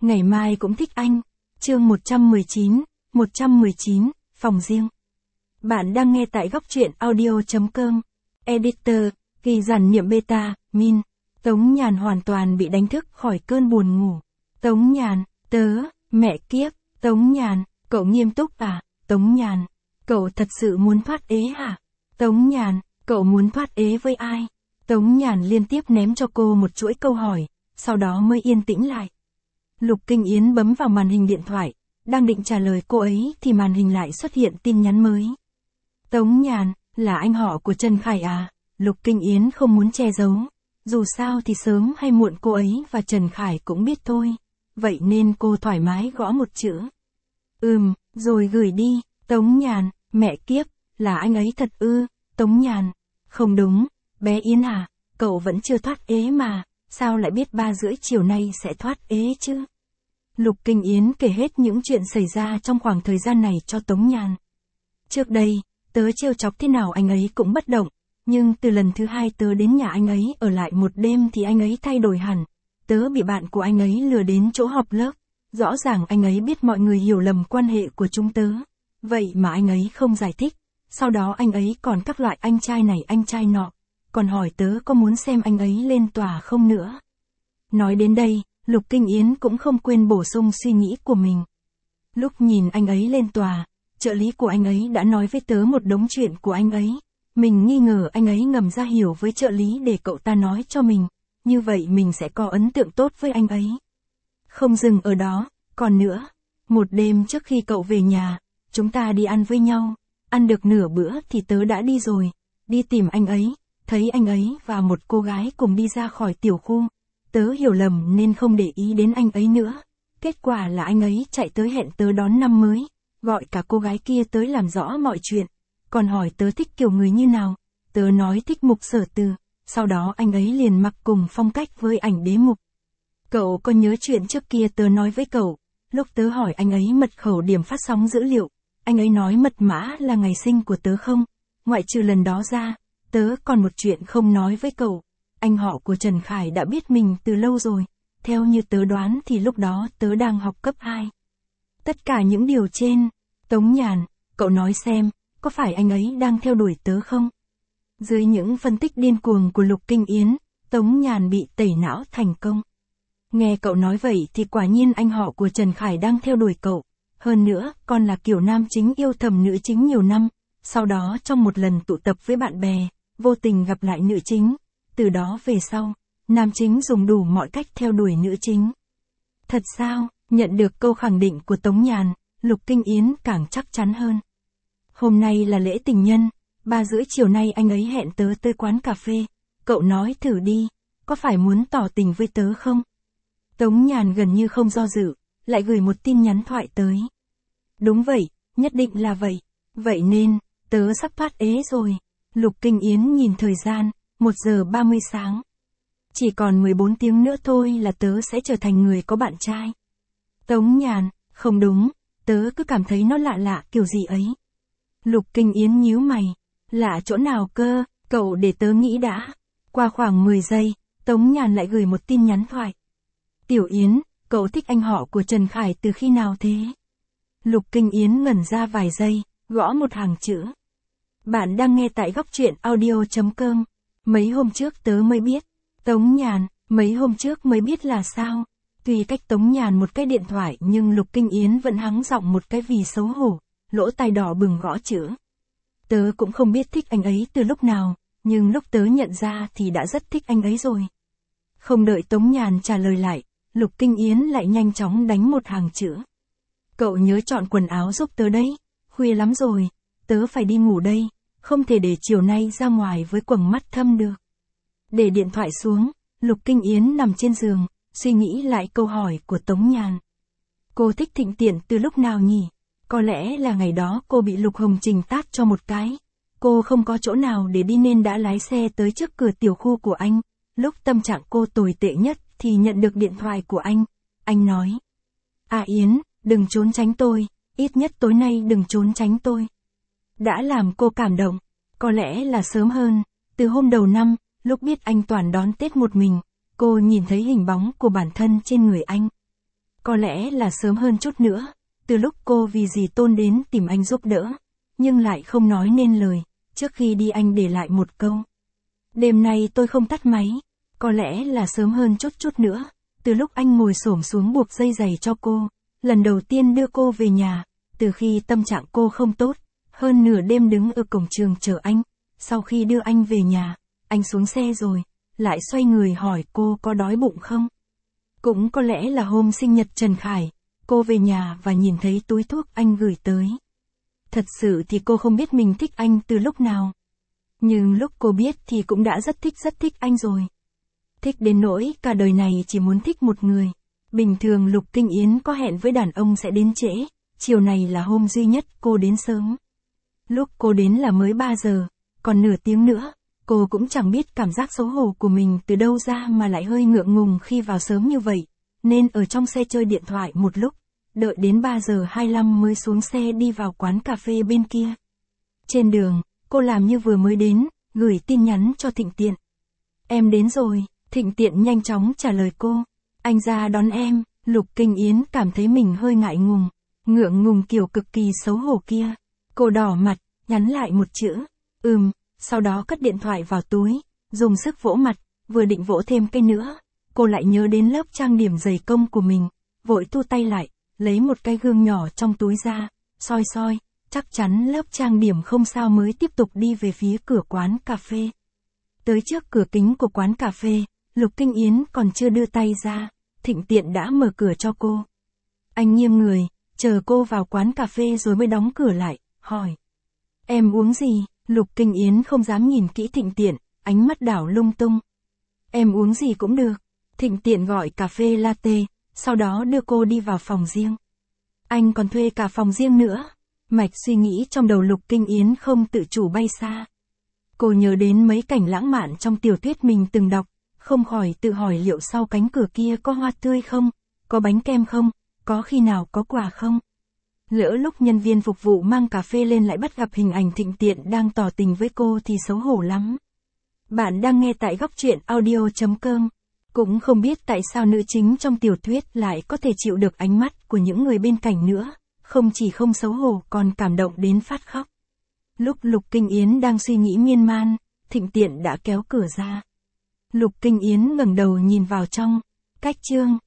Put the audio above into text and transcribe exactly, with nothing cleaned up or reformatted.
ngày mai cũng thích anh. Chương một trăm mười chín, một trăm mười chín, phòng riêng. Bạn đang nghe tại góc truyện audio chấm com. Editor, ghi dàn niệm beta, min. Tống Nhàn hoàn toàn bị đánh thức khỏi cơn buồn ngủ. Tống Nhàn, tớ, mẹ kiếp, Tống Nhàn, cậu nghiêm túc à? Tống Nhàn, cậu thật sự muốn thoát ế hả? Tống Nhàn, cậu muốn thoát ế với ai? Tống Nhàn liên tiếp ném cho cô một chuỗi câu hỏi, sau đó mới yên tĩnh lại. Lục Kinh Yến bấm vào màn hình điện thoại, đang định trả lời cô ấy thì màn hình lại xuất hiện tin nhắn mới. Tống Nhàn, là anh họ của Trần Khải à? Lục Kinh Yến không muốn che giấu. Dù sao thì sớm hay muộn cô ấy và Trần Khải cũng biết thôi. Vậy nên cô thoải mái gõ một chữ. Ừm, rồi gửi đi. Tống Nhàn, mẹ kiếp, là anh ấy thật ư? Tống Nhàn, không đúng, bé Yến à, cậu vẫn chưa thoát ế mà, sao lại biết ba rưỡi chiều nay sẽ thoát ế chứ? Lục Kinh Yến kể hết những chuyện xảy ra trong khoảng thời gian này cho Tống Nhàn. Trước đây, tớ trêu chọc thế nào anh ấy cũng bất động, nhưng từ lần thứ hai tớ đến nhà anh ấy ở lại một đêm thì anh ấy thay đổi hẳn. Tớ bị bạn của anh ấy lừa đến chỗ họp lớp, rõ ràng anh ấy biết mọi người hiểu lầm quan hệ của chúng tớ, vậy mà anh ấy không giải thích. Sau đó anh ấy còn các loại anh trai này anh trai nọ, còn hỏi tớ có muốn xem anh ấy lên tòa không nữa. Nói đến đây, Lục Kinh Yến cũng không quên bổ sung suy nghĩ của mình. Lúc nhìn anh ấy lên tòa, trợ lý của anh ấy đã nói với tớ một đống chuyện của anh ấy. Mình nghi ngờ anh ấy ngầm ra hiểu với trợ lý để cậu ta nói cho mình, như vậy mình sẽ có ấn tượng tốt với anh ấy. Không dừng ở đó, còn nữa, một đêm trước khi cậu về nhà, chúng ta đi ăn với nhau, ăn được nửa bữa thì tớ đã đi rồi, đi tìm anh ấy, thấy anh ấy và một cô gái cùng đi ra khỏi tiểu khu. Tớ hiểu lầm nên không để ý đến anh ấy nữa. Kết quả là anh ấy chạy tới hẹn tớ đón năm mới, gọi cả cô gái kia tới làm rõ mọi chuyện, còn hỏi tớ thích kiểu người như nào. Tớ nói thích Mục Sở Từ, sau đó anh ấy liền mặc cùng phong cách với ảnh đế mục. Cậu có nhớ chuyện trước kia tớ nói với cậu, lúc tớ hỏi anh ấy mật khẩu điểm phát sóng dữ liệu, anh ấy nói mật mã là ngày sinh của tớ không? Ngoại trừ lần đó ra, tớ còn một chuyện không nói với cậu. Anh họ của Trần Khải đã biết mình từ lâu rồi, theo như tớ đoán thì lúc đó tớ đang học cấp hai. Tất cả những điều trên, Tống Nhàn, cậu nói xem, có phải anh ấy đang theo đuổi tớ không? Dưới những phân tích điên cuồng của Lục Kinh Yến, Tống Nhàn bị tẩy não thành công. Nghe cậu nói vậy thì quả nhiên anh họ của Trần Khải đang theo đuổi cậu. Hơn nữa, còn là kiểu nam chính yêu thầm nữ chính nhiều năm, sau đó trong một lần tụ tập với bạn bè, vô tình gặp lại nữ chính. Từ đó về sau, nam chính dùng đủ mọi cách theo đuổi nữ chính. Thật sao? Nhận được câu khẳng định của Tống Nhàn, Lục Kinh Yến càng chắc chắn hơn. Hôm nay là lễ tình nhân, ba rưỡi chiều nay anh ấy hẹn tớ tới quán cà phê. Cậu nói thử đi, có phải muốn tỏ tình với tớ không? Tống Nhàn gần như không do dự, lại gửi một tin nhắn thoại tới. Đúng vậy, nhất định là vậy. Vậy nên, tớ sắp thoát ế rồi. Lục Kinh Yến nhìn thời gian, một giờ ba mươi sáng. Chỉ còn mười bốn tiếng nữa thôi là tớ sẽ trở thành người có bạn trai. Tống Nhàn, không đúng, tớ cứ cảm thấy nó lạ lạ kiểu gì ấy. Lục Kinh Yến nhíu mày, lạ chỗ nào cơ, cậu để tớ nghĩ đã. Qua khoảng mười giây, Tống Nhàn lại gửi một tin nhắn thoại. Tiểu Yến, cậu thích anh họ của Trần Khải từ khi nào thế? Lục Kinh Yến ngẩn ra vài giây, gõ một hàng chữ. Bạn đang nghe tại góc truyện audio chấm com. Mấy hôm trước tớ mới biết. Tống Nhàn, mấy hôm trước mới biết là sao? Tuy cách Tống Nhàn một cái điện thoại nhưng Lục Kinh Yến vẫn hắng giọng một cái vì xấu hổ, lỗ tai đỏ bừng gõ chữ. Tớ cũng không biết thích anh ấy từ lúc nào, nhưng lúc tớ nhận ra thì đã rất thích anh ấy rồi. Không đợi Tống Nhàn trả lời lại, Lục Kinh Yến lại nhanh chóng đánh một hàng chữ. Cậu nhớ chọn quần áo giúp tớ đấy, khuya lắm rồi, tớ phải đi ngủ đây, không thể để chiều nay ra ngoài với quầng mắt thâm được. Để điện thoại xuống, Lục Kinh Yến nằm trên giường, suy nghĩ lại câu hỏi của Tống Nhàn. Cô thích Thịnh Tiện từ lúc nào nhỉ? Có lẽ là ngày đó cô bị Lục Hồng Trình tát cho một cái. Cô không có chỗ nào để đi nên đã lái xe tới trước cửa tiểu khu của anh. Lúc tâm trạng cô tồi tệ nhất thì nhận được điện thoại của anh. Anh nói. À Yến, đừng trốn tránh tôi, ít nhất tối nay đừng trốn tránh tôi. Đã làm cô cảm động. Có lẽ là sớm hơn, từ hôm đầu năm, lúc biết anh Toàn đón Tết một mình, cô nhìn thấy hình bóng của bản thân trên người anh. Có lẽ là sớm hơn chút nữa, từ lúc cô vì dì Tôn đến tìm anh giúp đỡ, nhưng lại không nói nên lời, trước khi đi anh để lại một câu. Đêm nay tôi không tắt máy. Có lẽ là sớm hơn chút chút nữa, từ lúc anh ngồi xổm xuống buộc dây giày cho cô, lần đầu tiên đưa cô về nhà, từ khi tâm trạng cô không tốt, hơn nửa đêm đứng ở cổng trường chờ anh, sau khi đưa anh về nhà, anh xuống xe rồi, lại xoay người hỏi cô có đói bụng không. Cũng có lẽ là hôm sinh nhật Trần Khải, cô về nhà và nhìn thấy túi thuốc anh gửi tới. Thật sự thì cô không biết mình thích anh từ lúc nào. Nhưng lúc cô biết thì cũng đã rất thích rất thích anh rồi. Thích đến nỗi cả đời này chỉ muốn thích một người. Bình thường Lục Kinh Yến có hẹn với đàn ông sẽ đến trễ, chiều này là hôm duy nhất cô đến sớm. Lúc cô đến là mới ba giờ, còn nửa tiếng nữa, cô cũng chẳng biết cảm giác xấu hổ của mình từ đâu ra mà lại hơi ngượng ngùng khi vào sớm như vậy, nên ở trong xe chơi điện thoại một lúc, đợi đến ba giờ hai mươi lăm mới xuống xe đi vào quán cà phê bên kia. Trên đường, cô làm như vừa mới đến, gửi tin nhắn cho Thịnh Tiện. Em đến rồi. Thịnh Tiện nhanh chóng trả lời cô. Anh ra đón em. Lục Kinh Yến cảm thấy mình hơi ngại ngùng, ngượng ngùng kiểu cực kỳ xấu hổ kia. Cô đỏ mặt, nhắn lại một chữ, ừm, sau đó cất điện thoại vào túi, dùng sức vỗ mặt, vừa định vỗ thêm cái nữa. Cô lại nhớ đến lớp trang điểm dày công của mình, vội thu tay lại, lấy một cái gương nhỏ trong túi ra, soi soi, chắc chắn lớp trang điểm không sao mới tiếp tục đi về phía cửa quán cà phê. Tới trước cửa kính của quán cà phê, Lục Kinh Yến còn chưa đưa tay ra, Thịnh Tiện đã mở cửa cho cô. Anh nghiêng người, chờ cô vào quán cà phê rồi mới đóng cửa lại, hỏi. Em uống gì? Lục Kinh Yến không dám nhìn kỹ Thịnh Tiện, ánh mắt đảo lung tung. Em uống gì cũng được. Thịnh Tiện gọi cà phê latte, sau đó đưa cô đi vào phòng riêng. Anh còn thuê cả phòng riêng nữa. Mạch suy nghĩ trong đầu Lục Kinh Yến không tự chủ bay xa. Cô nhớ đến mấy cảnh lãng mạn trong tiểu thuyết mình từng đọc, không khỏi tự hỏi liệu sau cánh cửa kia có hoa tươi không, có bánh kem không, có khi nào có quà không. Lỡ lúc nhân viên phục vụ mang cà phê lên lại bắt gặp hình ảnh Thịnh Tiện đang tỏ tình với cô thì xấu hổ lắm. Bạn đang nghe tại góc truyện audio chấm com. Cũng không biết tại sao nữ chính trong tiểu thuyết lại có thể chịu được ánh mắt của những người bên cạnh nữa, không chỉ không xấu hổ còn cảm động đến phát khóc. Lúc Lục Kinh Yến đang suy nghĩ miên man, Thịnh Tiện đã kéo cửa ra. Lục Kinh Yến ngẩng đầu nhìn vào trong. Cách chương